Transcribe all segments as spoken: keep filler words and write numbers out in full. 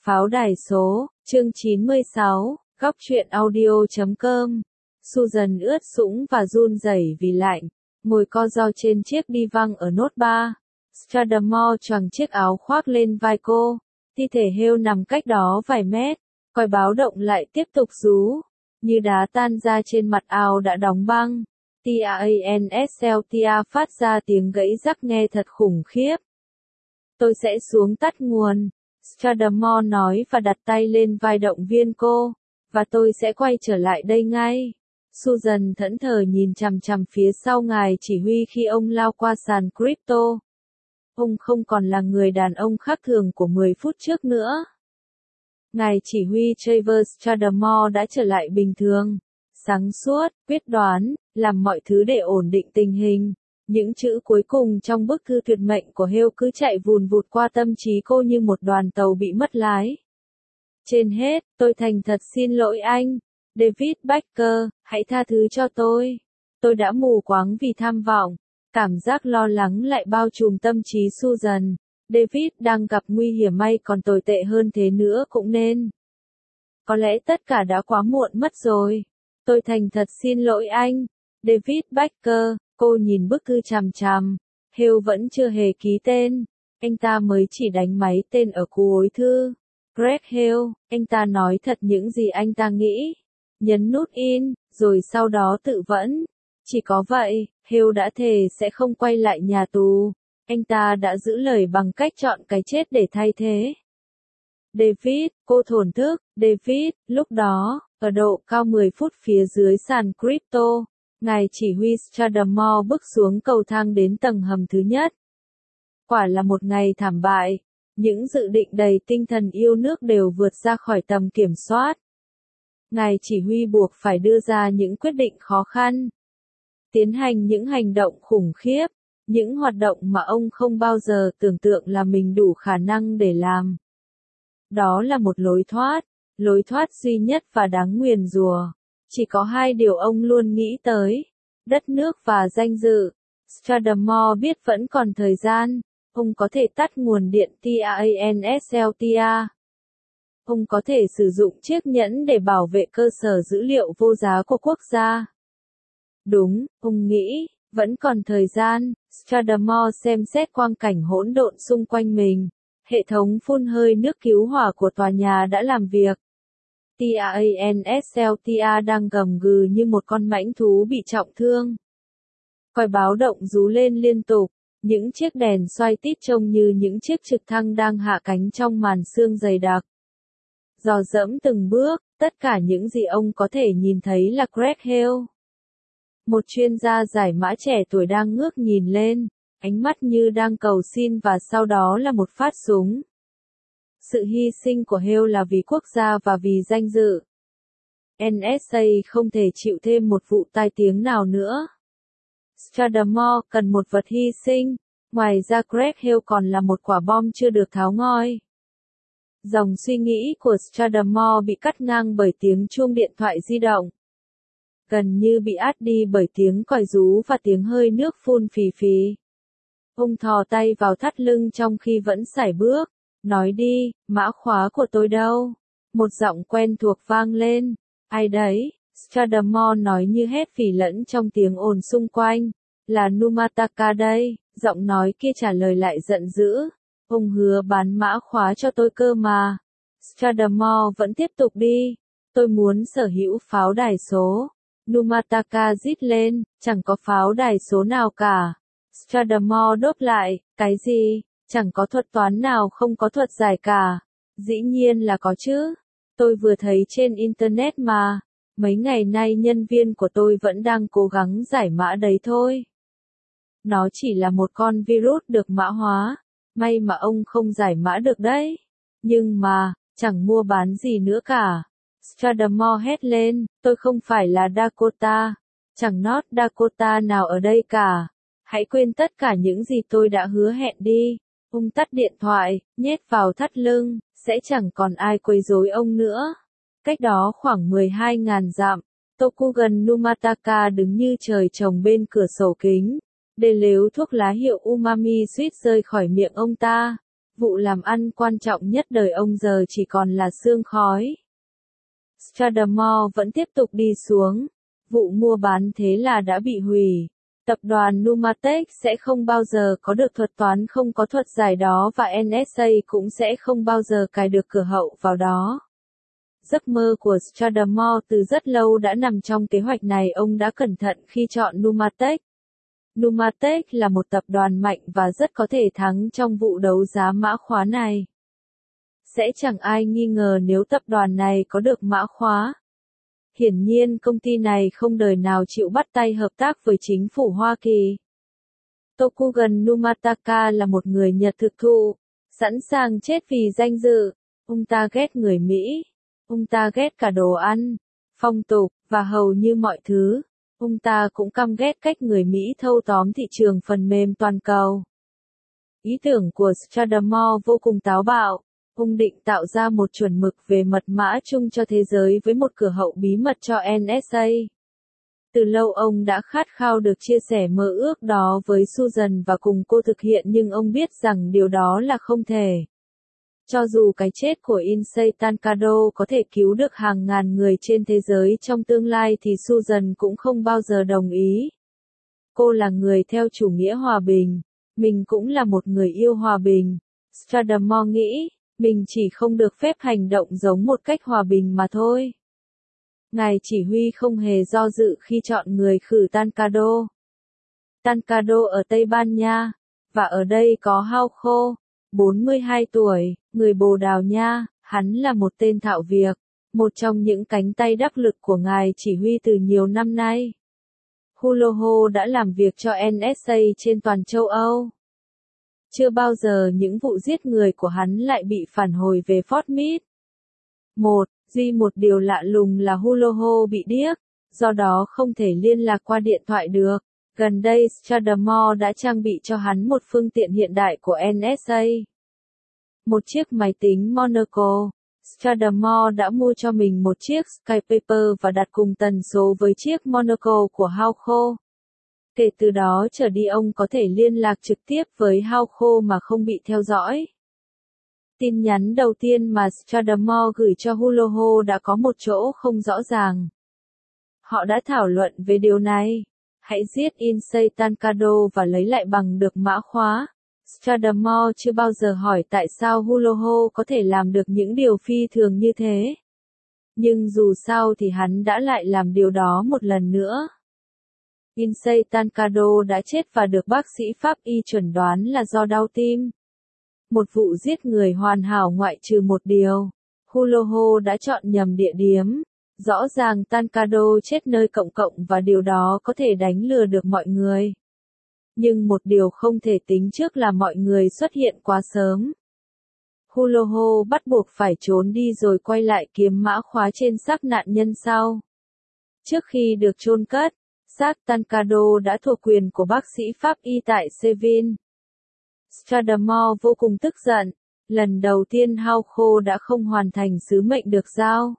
Pháo đài số, chương chín mươi sáu, góc truyện audio chấm com. Susan ướt sũng và run rẩy vì lạnh, ngồi co ro trên chiếc đi văng ở nốt ba. Stradamore choàng chiếc áo khoác lên vai cô, thi thể heo nằm cách đó vài mét, còi báo động lại tiếp tục rú, như đá tan ra trên mặt ao đã đóng băng. Tanslt phát ra tiếng gãy rắc nghe thật khủng khiếp. Tôi sẽ xuống tắt nguồn, Stradamore nói và đặt tay lên vai động viên cô, và tôi sẽ quay trở lại đây ngay. Susan thẫn thờ nhìn chằm chằm phía sau ngài chỉ huy khi ông lao qua sàn crypto. Ông không còn là người đàn ông khác thường của mười phút trước nữa. Ngài chỉ huy Trevor Stradamore đã trở lại bình thường, sáng suốt, quyết đoán, làm mọi thứ để ổn định tình hình. Những chữ cuối cùng trong bức thư tuyệt mệnh của Hale cứ chạy vùn vụt qua tâm trí cô như một đoàn tàu bị mất lái. Trên hết, tôi thành thật xin lỗi anh, David Baker, hãy tha thứ cho tôi. Tôi đã mù quáng vì tham vọng. Cảm giác lo lắng lại bao trùm tâm trí Susan. David đang gặp nguy hiểm, may còn tồi tệ hơn thế nữa cũng nên. Có lẽ tất cả đã quá muộn mất rồi. Tôi thành thật xin lỗi anh, David Baker. Cô nhìn bức thư chằm chằm. Hale vẫn chưa hề ký tên. Anh ta mới chỉ đánh máy tên ở cuối thư. Greg Hale, anh ta nói thật những gì anh ta nghĩ. Nhấn nút in, rồi sau đó tự vẫn. Chỉ có vậy, Hale đã thề sẽ không quay lại nhà tù. Anh ta đã giữ lời bằng cách chọn cái chết để thay thế. David, cô thổn thức, David, lúc đó, ở độ cao mười phút phía dưới sàn crypto, ngài chỉ huy Stradamore bước xuống cầu thang đến tầng hầm thứ nhất. Quả là một ngày thảm bại, những dự định đầy tinh thần yêu nước đều vượt ra khỏi tầm kiểm soát. Ngài chỉ huy buộc phải đưa ra những quyết định khó khăn, tiến hành những hành động khủng khiếp, những hoạt động mà ông không bao giờ tưởng tượng là mình đủ khả năng để làm. Đó là một lối thoát, lối thoát duy nhất và đáng nguyền rủa. Chỉ có hai điều ông luôn nghĩ tới, đất nước và danh dự. Stradamore biết vẫn còn thời gian, ông có thể tắt nguồn điện Tanslt. Ông có thể sử dụng chiếc nhẫn để bảo vệ cơ sở dữ liệu vô giá của quốc gia. Đúng, ông nghĩ, vẫn còn thời gian. Stradamore xem xét quang cảnh hỗn độn xung quanh mình. Hệ thống phun hơi nước cứu hỏa của tòa nhà đã làm việc. Tanslt đang gầm gừ như một con mãnh thú bị trọng thương. Còi báo động rú lên liên tục, những chiếc đèn xoay tít trông như những chiếc trực thăng đang hạ cánh trong màn sương dày đặc. Dò dẫm từng bước, tất cả những gì ông có thể nhìn thấy là Greg Hale. Một chuyên gia giải mã trẻ tuổi đang ngước nhìn lên, ánh mắt như đang cầu xin, và sau đó là một phát súng. Sự hy sinh của Hale là vì quốc gia và vì danh dự. en ét a không thể chịu thêm một vụ tai tiếng nào nữa. Stradamore cần một vật hy sinh, ngoài ra Greg Hale còn là một quả bom chưa được tháo ngoi. Dòng suy nghĩ của Stradamore bị cắt ngang bởi tiếng chuông điện thoại di động. Gần như bị át đi bởi tiếng còi rú và tiếng hơi nước phun phì phì. Ông thò tay vào thắt lưng trong khi vẫn sải bước. Nói đi, mã khóa của tôi đâu? Một giọng quen thuộc vang lên. Ai đấy? Stradamore nói như hét phỉ lẫn trong tiếng ồn xung quanh. Là Numataka đây, giọng nói kia trả lời lại giận dữ. Ông hứa bán mã khóa cho tôi cơ mà. Stradamore vẫn tiếp tục đi. Tôi muốn sở hữu pháo đài số. Numataka rít lên, chẳng có pháo đài số nào cả. Stradamore đáp lại, cái gì? Chẳng có thuật toán nào không có thuật giải cả. Dĩ nhiên là có chứ. Tôi vừa thấy trên Internet mà. Mấy ngày nay nhân viên của tôi vẫn đang cố gắng giải mã đấy thôi. Nó chỉ là một con virus được mã hóa. May mà ông không giải mã được đấy. Nhưng mà, chẳng mua bán gì nữa cả. Stradamore hét lên, tôi không phải là Dakota. Chẳng North Dakota nào ở đây cả. Hãy quên tất cả những gì tôi đã hứa hẹn đi. Ông tắt điện thoại, nhét vào thắt lưng, sẽ chẳng còn ai quấy rối ông nữa. Cách đó khoảng mười hai nghìn dặm, Tokugan Numataka đứng như trời trồng bên cửa sổ kính. Để lếu thuốc lá hiệu Umami suýt rơi khỏi miệng ông ta. Vụ làm ăn quan trọng nhất đời ông giờ chỉ còn là sương khói. Strathmore vẫn tiếp tục đi xuống. Vụ mua bán thế là đã bị hủy. Tập đoàn Numatech sẽ không bao giờ có được thuật toán không có thuật giải đó và en ét a cũng sẽ không bao giờ cài được cửa hậu vào đó. Giấc mơ của Strathmore từ rất lâu đã nằm trong kế hoạch này. Ông đã cẩn thận khi chọn Numatech. Numatech là một tập đoàn mạnh và rất có thể thắng trong vụ đấu giá mã khóa này. Sẽ chẳng ai nghi ngờ nếu tập đoàn này có được mã khóa. Hiển nhiên công ty này không đời nào chịu bắt tay hợp tác với chính phủ Hoa Kỳ. Tokugan Numataka là một người Nhật thực thụ, sẵn sàng chết vì danh dự. Ông ta ghét người Mỹ. Ông ta ghét cả đồ ăn, phong tục, và hầu như mọi thứ. Ông ta cũng căm ghét cách người Mỹ thâu tóm thị trường phần mềm toàn cầu. Ý tưởng của Strathmore vô cùng táo bạo. Ông định tạo ra một chuẩn mực về mật mã chung cho thế giới với một cửa hậu bí mật cho en ét a. Từ lâu ông đã khát khao được chia sẻ mơ ước đó với Susan và cùng cô thực hiện, nhưng ông biết rằng điều đó là không thể. Cho dù cái chết của Issei Tankado có thể cứu được hàng ngàn người trên thế giới trong tương lai thì Susan cũng không bao giờ đồng ý. Cô là người theo chủ nghĩa hòa bình. Mình cũng là một người yêu hòa bình. Strathmore nghĩ, mình chỉ không được phép hành động giống một cách hòa bình mà thôi. Ngài chỉ huy không hề do dự khi chọn người khử Tankado. Tankado ở Tây Ban Nha, và ở đây có Haucho, bốn mươi hai tuổi, người Bồ Đào Nha. Hắn là một tên thạo việc, một trong những cánh tay đắc lực của ngài chỉ huy từ nhiều năm nay. Huloho đã làm việc cho en ét a trên toàn châu Âu. Chưa bao giờ những vụ giết người của hắn lại bị phản hồi về Fort Meade. một. Duy một điều lạ lùng là Huloho bị điếc, do đó không thể liên lạc qua điện thoại được. Gần đây Strathmore đã trang bị cho hắn một phương tiện hiện đại của en ét a. Một chiếc máy tính Monaco. Strathmore đã mua cho mình một chiếc Skypaper và đặt cùng tần số với chiếc Monaco của Haucho. Kể từ đó trở đi ông có thể liên lạc trực tiếp với Haucho mà không bị theo dõi. Tin nhắn đầu tiên mà Strathmore gửi cho Huloho đã có một chỗ không rõ ràng. Họ đã thảo luận về điều này. Hãy giết Issei Tankado và lấy lại bằng được mã khóa. Strathmore chưa bao giờ hỏi tại sao Huloho có thể làm được những điều phi thường như thế. Nhưng dù sao thì hắn đã lại làm điều đó một lần nữa. Issei Tankado đã chết và được bác sĩ pháp y chuẩn đoán là do đau tim. Một vụ giết người hoàn hảo ngoại trừ một điều. Huloho đã chọn nhầm địa điểm. Rõ ràng Tankado chết nơi công cộng và điều đó có thể đánh lừa được mọi người. Nhưng một điều không thể tính trước là mọi người xuất hiện quá sớm. Huloho bắt buộc phải trốn đi rồi quay lại kiếm mã khóa trên xác nạn nhân sau. Trước khi được chôn cất, xác Tankado đã thuộc quyền của bác sĩ pháp y tại Seville. Strathmore vô cùng tức giận. Lần đầu tiên Haucho đã không hoàn thành sứ mệnh được giao.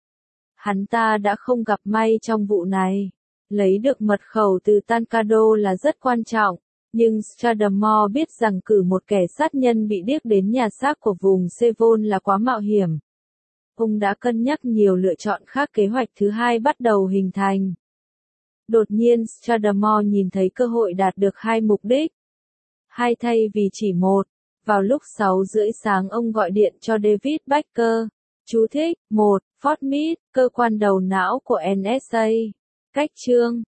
Hắn ta đã không gặp may trong vụ này. Lấy được mật khẩu từ Tankado là rất quan trọng, nhưng Strathmore biết rằng cử một kẻ sát nhân bị điếc đến nhà xác của vùng Seville là quá mạo hiểm. Ông đã cân nhắc nhiều lựa chọn khác. Kế hoạch thứ hai bắt đầu hình thành. Đột nhiên Strathmore nhìn thấy cơ hội đạt được hai mục đích. Hai thay vì chỉ một. Vào lúc sáu rưỡi sáng ông gọi điện cho David Baker. Chú thích, một. Fort Meade, cơ quan đầu não của en ét a. Cách chương